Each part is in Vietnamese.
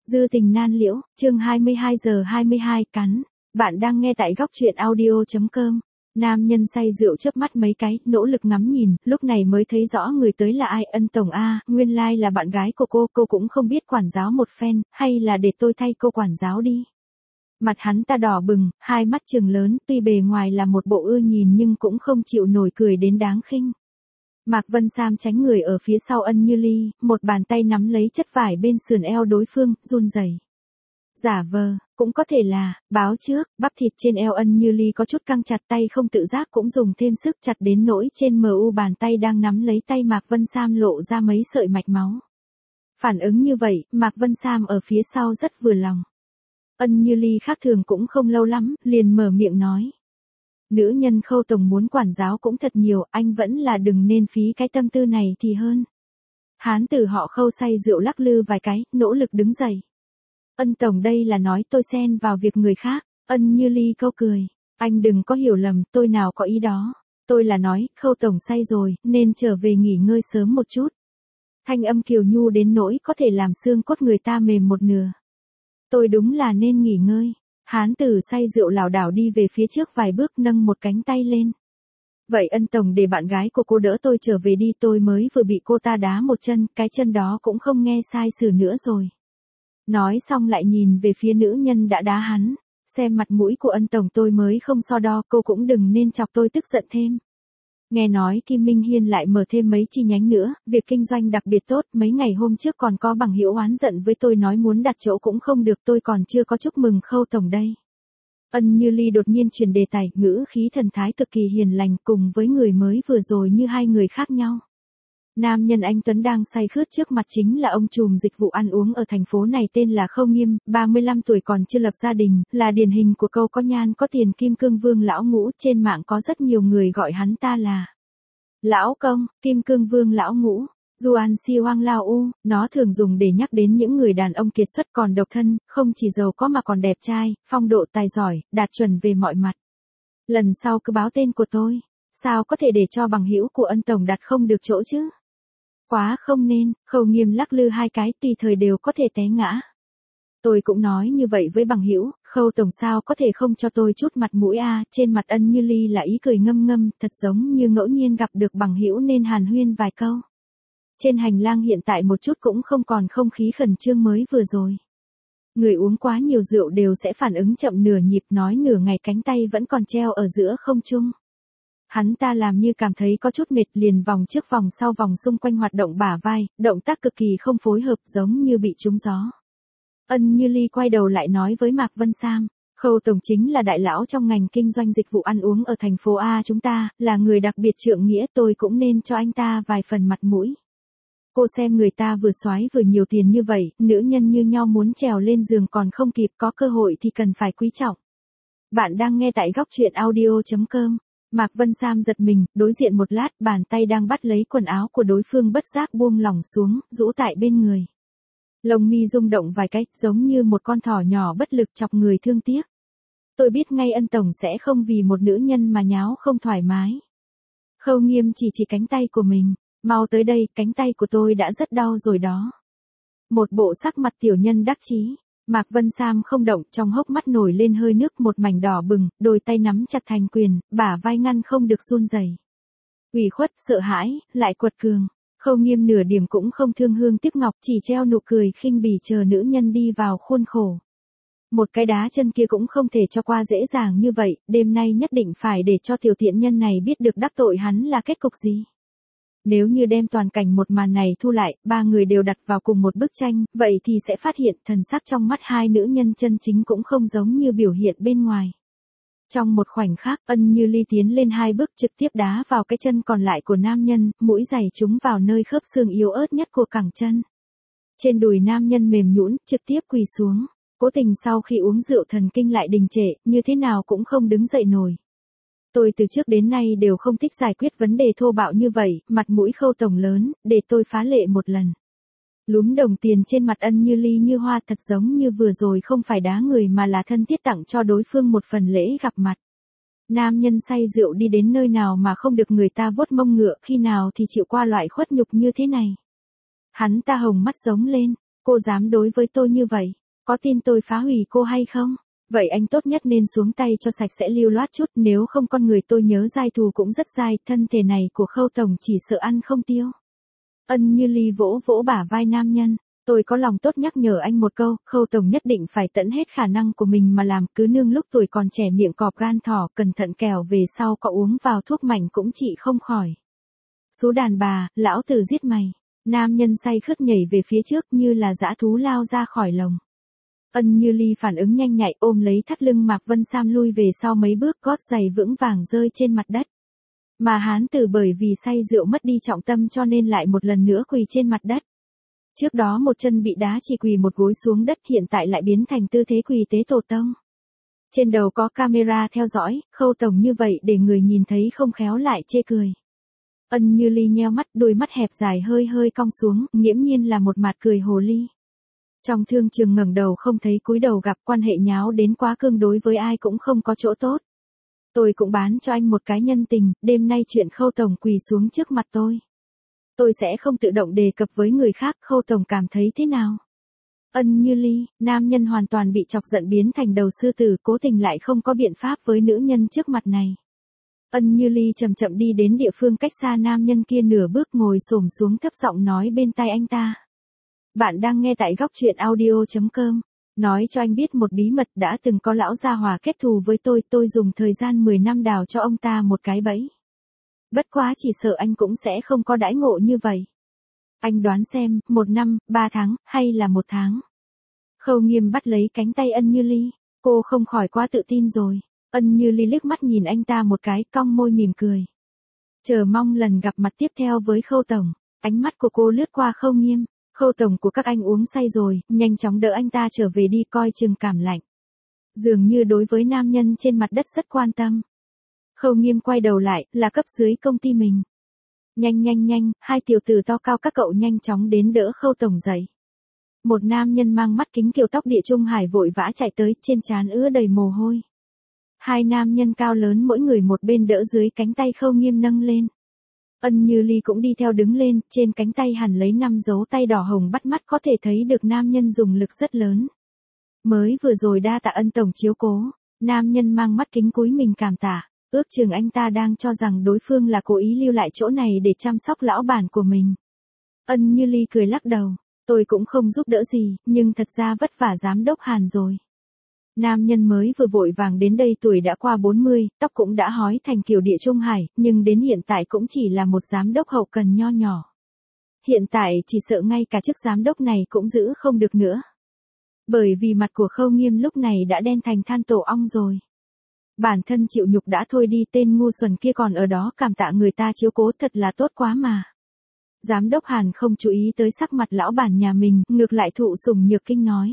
Dư tình nan liễu, chương 22 giờ 22 cắn. Bạn đang nghe tại góc truyện audio.com. Nam nhân say rượu chớp mắt mấy cái, nỗ lực ngắm nhìn, lúc này mới thấy rõ người tới là ai. Ân tổng a, nguyên lai là bạn gái của cô cũng không biết quản giáo một phen, hay là để tôi thay cô quản giáo đi. Mặt hắn ta đỏ bừng, hai mắt trừng lớn, tuy bề ngoài là một bộ ưa nhìn nhưng cũng không chịu nổi cười đến đáng khinh. Mạc Vân Sam tránh người ở phía sau Ân Như Ly, một bàn tay nắm lấy chất vải bên sườn eo đối phương, run rẩy. Giả vờ, cũng có thể là, báo trước, bắp thịt trên eo Ân Như Ly có chút căng chặt, tay không tự giác cũng dùng thêm sức chặt đến nỗi trên mu bàn tay đang nắm lấy tay Mạc Vân Sam lộ ra mấy sợi mạch máu. Phản ứng như vậy, Mạc Vân Sam ở phía sau rất vừa lòng. Ân Như Ly khác thường cũng không lâu lắm, liền mở miệng nói. Nữ nhân Khâu tổng muốn quản giáo cũng thật nhiều, anh vẫn là đừng nên phí cái tâm tư này thì hơn. Hán tử họ Khâu say rượu lắc lư vài cái, nỗ lực đứng dậy. Ân tổng đây là nói tôi xen vào việc người khác. Ân Như Ly câu cười. Anh đừng có hiểu lầm, tôi nào có ý đó. Tôi là nói, Khâu tổng say rồi, nên trở về nghỉ ngơi sớm một chút. Thanh âm kiều nhu đến nỗi có thể làm xương cốt người ta mềm một nửa. Tôi đúng là nên nghỉ ngơi. Hán tử say rượu lảo đảo đi về phía trước vài bước, nâng một cánh tay lên. Vậy Ân tổng để bạn gái của cô đỡ tôi trở về đi, tôi mới vừa bị cô ta đá một chân, cái chân đó cũng không nghe sai sử nữa rồi. Nói xong lại nhìn về phía nữ nhân đã đá hắn. Xem mặt mũi của Ân tổng tôi mới không so đo, cô cũng đừng nên chọc tôi tức giận thêm. Nghe nói Kim Minh Hiên lại mở thêm mấy chi nhánh nữa, việc kinh doanh đặc biệt tốt, mấy ngày hôm trước còn có bằng hữu oán giận với tôi nói muốn đặt chỗ cũng không được, tôi còn chưa có chúc mừng Khâu tổng đây. Ân Như Ly đột nhiên chuyển đề tài, ngữ khí thần thái cực kỳ hiền lành, cùng với người mới vừa rồi như hai người khác nhau. Nam nhân anh tuấn đang say khướt trước mặt chính là ông trùm dịch vụ ăn uống ở thành phố này, tên là Khâu Nghiêm, 35 tuổi còn chưa lập gia đình, là điển hình của câu có nhan có tiền Kim Cương Vương lão ngũ, trên mạng có rất nhiều người gọi hắn ta là Lão Công, Kim Cương Vương lão ngũ. Juan Si Hoang Lao U, nó thường dùng để nhắc đến những người đàn ông kiệt xuất còn độc thân, không chỉ giàu có mà còn đẹp trai, phong độ tài giỏi, đạt chuẩn về mọi mặt. Lần sau cứ báo tên của tôi, sao có thể để cho bằng hữu của Ân tổng đặt không được chỗ chứ? Quá không nên. Khâu Nghiêm lắc lư hai cái, tùy thời đều có thể té ngã. Tôi cũng nói như vậy với bằng hữu, Khâu tổng sao có thể không cho tôi chút mặt mũi a? Trên mặt Ân Như Ly là ý cười ngâm ngâm, thật giống như ngẫu nhiên gặp được bằng hữu nên hàn huyên vài câu. Trên hành lang hiện tại một chút cũng không còn không khí khẩn trương mới vừa rồi. Người uống quá nhiều rượu đều sẽ phản ứng chậm nửa nhịp, nói nửa ngày cánh tay vẫn còn treo ở giữa không trung. Hắn ta làm như cảm thấy có chút mệt, liền vòng trước vòng sau vòng xung quanh hoạt động bả vai, động tác cực kỳ không phối hợp, giống như bị trúng gió. Ân Như Ly quay đầu lại nói với Mạc Vân Sam, Khâu tổng chính là đại lão trong ngành kinh doanh dịch vụ ăn uống ở thành phố A chúng ta, là người đặc biệt trượng nghĩa, tôi cũng nên cho anh ta vài phần mặt mũi. Cô xem người ta vừa soái vừa nhiều tiền như vậy, nữ nhân như nhau muốn trèo lên giường còn không kịp, có cơ hội thì cần phải quý trọng. Bạn đang nghe tại góc truyện audio.com. Mạc Vân Sam giật mình, đối diện một lát, bàn tay đang bắt lấy quần áo của đối phương bất giác buông lỏng xuống, rũ tại bên người. Lông mi rung động vài cái, giống như một con thỏ nhỏ bất lực chọc người thương tiếc. Tôi biết ngay Ân tổng sẽ không vì một nữ nhân mà nháo không thoải mái. Khâu Nghiêm chỉ cánh tay của mình, mau tới đây, cánh tay của tôi đã rất đau rồi đó. Một bộ sắc mặt tiểu nhân đắc chí. Mạc Vân Sam không động, trong hốc mắt nổi lên hơi nước, một mảnh đỏ bừng, đôi tay nắm chặt thành quyền, bả vai ngăn không được run rẩy. Ủy khuất, sợ hãi, lại quật cường. Khâu Nghiêm nửa điểm cũng không thương hương tiếc ngọc, chỉ treo nụ cười khinh bỉ chờ nữ nhân đi vào khuôn khổ. Một cái đá chân kia cũng không thể cho qua dễ dàng như vậy, đêm nay nhất định phải để cho tiểu tiện nhân này biết được đắc tội hắn là kết cục gì. Nếu như đem toàn cảnh một màn này thu lại, ba người đều đặt vào cùng một bức tranh, vậy thì sẽ phát hiện thần sắc trong mắt hai nữ nhân chân chính cũng không giống như biểu hiện bên ngoài. Trong một khoảnh khắc, Ân Như Ly tiến lên hai bước trực tiếp đá vào cái chân còn lại của nam nhân, mũi giày trúng vào nơi khớp xương yếu ớt nhất của cẳng chân. Trên đùi nam nhân mềm nhũn, trực tiếp quỳ xuống. Cố tình sau khi uống rượu thần kinh lại đình trệ, như thế nào cũng không đứng dậy nổi. Tôi từ trước đến nay đều không thích giải quyết vấn đề thô bạo như vậy, mặt mũi Khâu tổng lớn, để tôi phá lệ một lần. Lúm đồng tiền trên mặt Ân Như Ly như hoa, thật giống như vừa rồi không phải đá người mà là thân thiết tặng cho đối phương một phần lễ gặp mặt. Nam nhân say rượu đi đến nơi nào mà không được người ta vuốt mông ngựa, khi nào thì chịu qua loại khuất nhục như thế này. Hắn ta hồng mắt giống lên, cô dám đối với tôi như vậy, có tin tôi phá hủy cô hay không? Vậy anh tốt nhất nên xuống tay cho sạch sẽ lưu loát chút, nếu không con người tôi nhớ dai thù cũng rất dai, thân thể này của Khâu tổng chỉ sợ ăn không tiêu. Ân Như Ly vỗ vỗ bả vai nam nhân, tôi có lòng tốt nhắc nhở anh một câu, Khâu tổng nhất định phải tận hết khả năng của mình mà làm, cứ nương lúc tuổi còn trẻ miệng cọp gan thỏ, cẩn thận kẻo về sau có uống vào thuốc mạnh cũng trị không khỏi. Số đàn bà, lão tử giết mày. Nam nhân say khướt nhảy về phía trước như là dã thú lao ra khỏi lồng. Ân Như Ly phản ứng nhanh nhạy ôm lấy thắt lưng Mạc Vân Sam lui về sau mấy bước, gót giày vững vàng rơi trên mặt đất. Mà hán tử bởi vì say rượu mất đi trọng tâm cho nên lại một lần nữa quỳ trên mặt đất. Trước đó một chân bị đá chỉ quỳ một gối xuống đất, hiện tại lại biến thành tư thế quỳ tế tổ tông. Trên đầu có camera theo dõi, Khâu tổng như vậy để người nhìn thấy không khéo lại chê cười. Ân Như Ly nheo mắt, đôi mắt hẹp dài hơi hơi cong xuống, nghiễm nhiên là một mặt cười hồ ly. Trong thương trường ngẩng đầu không thấy cúi đầu gặp, quan hệ nháo đến quá cương đối với ai cũng không có chỗ tốt. Tôi cũng bán cho anh một cái nhân tình, đêm nay chuyện Khâu tổng quỳ xuống trước mặt tôi sẽ không tự động đề cập với người khác, Khâu tổng cảm thấy thế nào? Ân Như Ly, nam nhân hoàn toàn bị chọc giận biến thành đầu sư tử, cố tình lại không có biện pháp với nữ nhân trước mặt này. Ân Như Ly chậm chậm đi đến địa phương cách xa nam nhân kia nửa bước, ngồi xổm xuống thấp giọng nói bên tai anh ta. Bạn đang nghe tại góc truyện audio.com. Nói cho anh biết một bí mật, đã từng có lão gia hòa kết thù với tôi dùng thời gian 10 năm đào cho ông ta một cái bẫy. Bất quá chỉ sợ anh cũng sẽ không có đãi ngộ như vậy. Anh đoán xem, 1 năm, 3 tháng, hay là 1 tháng? Khâu Nghiêm bắt lấy cánh tay Ân Như Ly, cô không khỏi quá tự tin rồi. Ân Như Ly liếc mắt nhìn anh ta một cái, cong môi mỉm cười. Chờ mong lần gặp mặt tiếp theo với Khâu tổng. Ánh mắt của cô lướt qua Khâu Nghiêm. Khâu tổng của các anh uống say rồi, nhanh chóng đỡ anh ta trở về đi, coi chừng cảm lạnh. Dường như đối với nam nhân trên mặt đất rất quan tâm. Khâu Nghiêm quay đầu lại, là cấp dưới công ty mình. Nhanh, hai tiểu tử to cao các cậu nhanh chóng đến đỡ Khâu tổng dậy. Một nam nhân mang mắt kính kiểu tóc địa trung hải vội vã chạy tới, trên trán ứa đầy mồ hôi. Hai nam nhân cao lớn mỗi người một bên đỡ dưới cánh tay Khâu Nghiêm nâng lên. Ân Như Ly cũng đi theo đứng lên, trên cánh tay hằn lấy 5 dấu tay đỏ hồng bắt mắt, có thể thấy được nam nhân dùng lực rất lớn. Mới vừa rồi đa tạ Ân tổng chiếu cố, nam nhân mang mắt kính cúi mình cảm tạ, ước chừng anh ta đang cho rằng đối phương là cố ý lưu lại chỗ này để chăm sóc lão bản của mình. Ân Như Ly cười lắc đầu, tôi cũng không giúp đỡ gì, nhưng thật ra vất vả giám đốc Hàn rồi. Nam nhân mới vừa vội vàng đến đây, tuổi đã qua 40, tóc cũng đã hói thành kiểu địa trung hải, nhưng đến hiện tại cũng chỉ là một giám đốc hậu cần nho nhỏ. Hiện tại chỉ sợ ngay cả chức giám đốc này cũng giữ không được nữa. Bởi vì mặt của Khâu Nghiêm lúc này đã đen thành than tổ ong rồi. Bản thân chịu nhục đã thôi đi, tên ngu xuẩn kia còn ở đó cảm tạ người ta chiếu cố, thật là tốt quá mà. Giám đốc Hàn không chú ý tới sắc mặt lão bản nhà mình, ngược lại thụ sủng nhược kinh nói.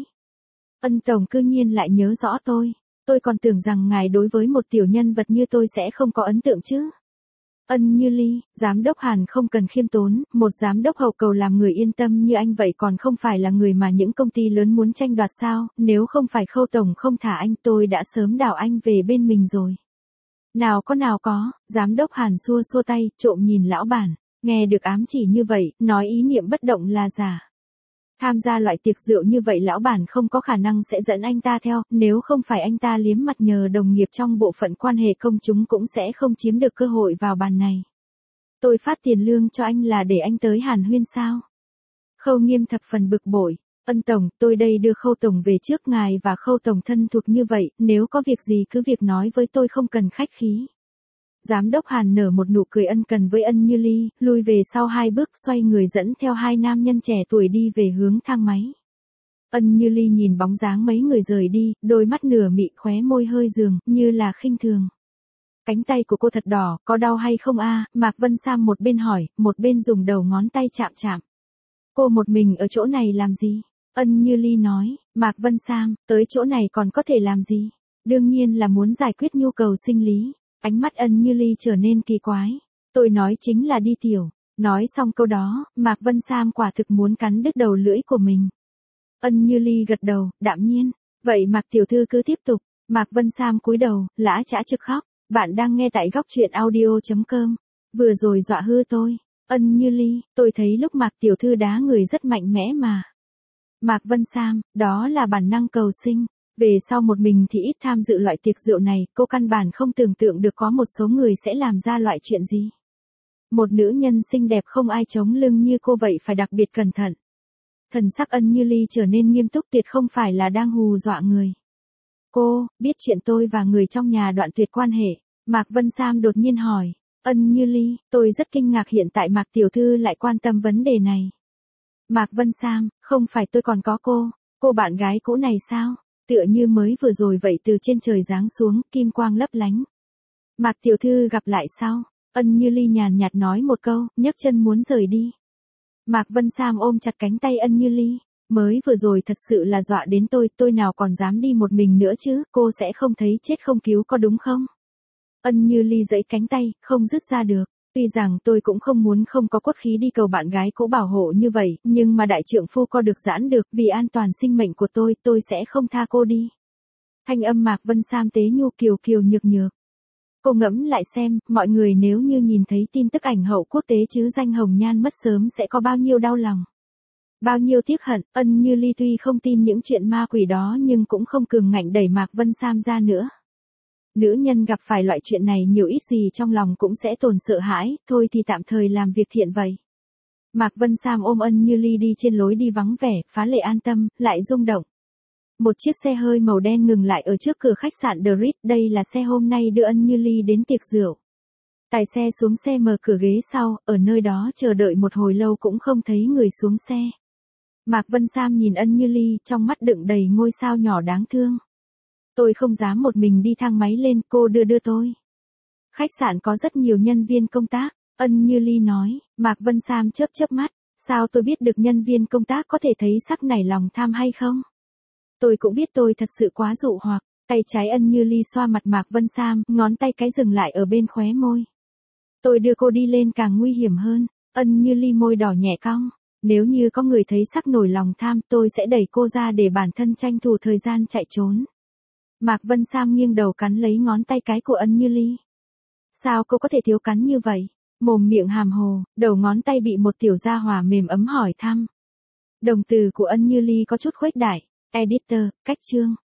Ân tổng cư nhiên lại nhớ rõ tôi còn tưởng rằng ngài đối với một tiểu nhân vật như tôi sẽ không có ấn tượng chứ. Ân Như Ly, giám đốc Hàn không cần khiêm tốn, một giám đốc hậu cầu làm người yên tâm như anh vậy còn không phải là người mà những công ty lớn muốn tranh đoạt sao, nếu không phải Khâu tổng không thả anh tôi đã sớm đào anh về bên mình rồi. Nào có, giám đốc Hàn xua xua tay, trộm nhìn lão bản, nghe được ám chỉ như vậy, nói ý niệm bất động là giả. Tham gia loại tiệc rượu như vậy lão bản không có khả năng sẽ dẫn anh ta theo, nếu không phải anh ta liếm mặt nhờ đồng nghiệp trong bộ phận quan hệ công chúng cũng sẽ không chiếm được cơ hội vào bàn này. Tôi phát tiền lương cho anh là để anh tới hàn huyên sao? Khâu Nghiêm thập phần bực bội, Ân tổng, tôi đây đưa Khâu tổng về trước ngài và Khâu tổng thân thuộc như vậy, nếu có việc gì cứ việc nói với tôi, không cần khách khí. Giám đốc Hàn nở một nụ cười ân cần với Ân Như Ly, lui về sau 2 bước, xoay người dẫn theo 2 nam nhân trẻ tuổi đi về hướng thang máy. Ân Như Ly nhìn bóng dáng mấy người rời đi, đôi mắt nửa mị, khóe môi hơi dường, như là khinh thường. Cánh tay của cô thật đỏ, có đau hay không a? Mạc Vân Sam một bên hỏi, một bên dùng đầu ngón tay chạm. Cô một mình ở chỗ này làm gì? Ân Như Ly nói, Mạc Vân Sam, tới chỗ này còn có thể làm gì? Đương nhiên là muốn giải quyết nhu cầu sinh lý. Ánh mắt Ân Như Ly trở nên kỳ quái. Tôi nói chính là đi tiểu. Nói xong câu đó, Mạc Vân Sam quả thực muốn cắn đứt đầu lưỡi của mình. Ân Như Ly gật đầu, đạm nhiên. Vậy Mạc tiểu thư cứ tiếp tục. Mạc Vân Sam cúi đầu, lã chã trực khóc. Bạn đang nghe tại góc truyện audio.com. Vừa rồi dọa hư tôi. Ân Như Ly, tôi thấy lúc Mạc tiểu thư đá người rất mạnh mẽ mà. Mạc Vân Sam, đó là bản năng cầu sinh. Về sau một mình thì ít tham dự loại tiệc rượu này, cô căn bản không tưởng tượng được có một số người sẽ làm ra loại chuyện gì. Một nữ nhân xinh đẹp không ai chống lưng như cô vậy phải đặc biệt cẩn thận. Thần sắc Ân Như Ly trở nên nghiêm túc, tuyệt không phải là đang hù dọa người. Cô, biết chuyện tôi và người trong nhà đoạn tuyệt quan hệ. Mạc Vân Sam đột nhiên hỏi. Ân Như Ly, tôi rất kinh ngạc hiện tại Mạc tiểu thư lại quan tâm vấn đề này. Mạc Vân Sam, không phải tôi còn có cô bạn gái cũ này sao? Tựa như mới vừa rồi vậy, từ trên trời giáng xuống, kim quang lấp lánh. Mạc tiểu thư gặp lại sao? Ân Như Ly nhàn nhạt nói một câu, nhấc chân muốn rời đi. Mạc Vân Sam ôm chặt cánh tay Ân Như Ly. Mới vừa rồi thật sự là dọa đến tôi nào còn dám đi một mình nữa chứ, cô sẽ không thấy chết không cứu có đúng không? Ân Như Ly giãy cánh tay, không dứt ra được. Tuy rằng tôi cũng không muốn không có cốt khí đi cầu bạn gái cũ bảo hộ như vậy, nhưng mà đại trượng phu co được giãn được, vì an toàn sinh mệnh của tôi sẽ không tha cô đi. Thanh âm Mạc Vân Sam tế nhu kiều kiều nhược nhược. Cô ngẫm lại xem, mọi người nếu như nhìn thấy tin tức ảnh hậu quốc tế chứ danh Hồng Nhan mất sớm sẽ có bao nhiêu đau lòng. Bao nhiêu tiếc hận. Ân Như Ly tuy không tin những chuyện ma quỷ đó nhưng cũng không cường ngạnh đẩy Mạc Vân Sam ra nữa. Nữ nhân gặp phải loại chuyện này nhiều ít gì trong lòng cũng sẽ tồn sợ hãi, thôi thì tạm thời làm việc thiện vậy. Mạc Vân Sam ôm Ân Như Ly đi trên lối đi vắng vẻ, phá lệ an tâm, lại rung động. Một chiếc xe hơi màu đen ngừng lại ở trước cửa khách sạn The Ritz, đây là xe hôm nay đưa Ân Như Ly đến tiệc rượu. Tài xe xuống xe mở cửa ghế sau, ở nơi đó chờ đợi một hồi lâu cũng không thấy người xuống xe. Mạc Vân Sam nhìn Ân Như Ly, trong mắt đựng đầy ngôi sao nhỏ đáng thương. Tôi không dám một mình đi thang máy lên, cô đưa tôi. Khách sạn có rất nhiều nhân viên công tác, Ân Như Ly nói. Mạc Vân Sam chớp mắt, sao tôi biết được nhân viên công tác có thể thấy sắc nảy lòng tham hay không? Tôi cũng biết tôi thật sự quá dụ hoặc. Tay trái Ân Như Ly xoa mặt Mạc Vân Sam, ngón tay cái dừng lại ở bên khóe môi. Tôi đưa cô đi lên càng nguy hiểm hơn. Ân Như Ly môi đỏ nhẹ cong. Nếu như có người thấy sắc nổi lòng tham, tôi sẽ đẩy cô ra để bản thân tranh thủ thời gian chạy trốn. Mạc Vân Sam nghiêng đầu cắn lấy ngón tay cái của Ân Như Ly. Sao cô có thể thiếu cắn như vậy? Mồm miệng hàm hồ, đầu ngón tay bị một tiểu gia hỏa mềm ấm hỏi thăm. Đồng từ của Ân Như Ly có chút khuếch đại. Editor, cách chương.